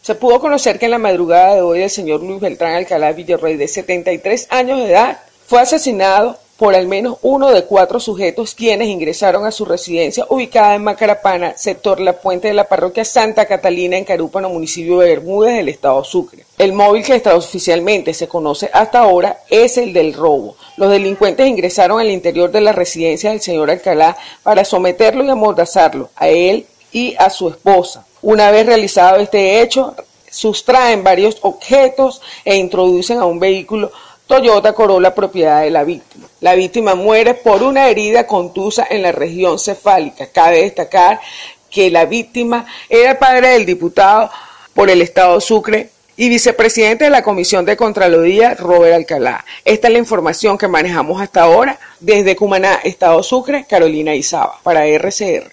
Se pudo conocer que en la madrugada de hoy el señor Luis Beltrán Alcalá Villarroel, de 73 años de edad, fue asesinado por al menos uno de 4 sujetos quienes ingresaron a su residencia ubicada en Macarapana, sector La Puente de la parroquia Santa Catalina en Carúpano, municipio de Bermúdez del estado Sucre. El móvil que extraoficialmente se conoce hasta ahora es el del robo. Los delincuentes ingresaron al interior de la residencia del señor Alcalá para someterlo y amordazarlo a él y a su esposa. Una vez realizado este hecho, sustraen varios objetos e introducen a un vehículo Toyota Corolla propiedad de la víctima. La víctima muere por una herida contusa en la región cefálica. Cabe destacar que la víctima era padre del diputado por el estado Sucre y vicepresidente de la Comisión de Contraloría, Robert Alcalá. Esta es la información que manejamos hasta ahora. Desde Cumaná, estado Sucre, Carolina Izaba, para RCR.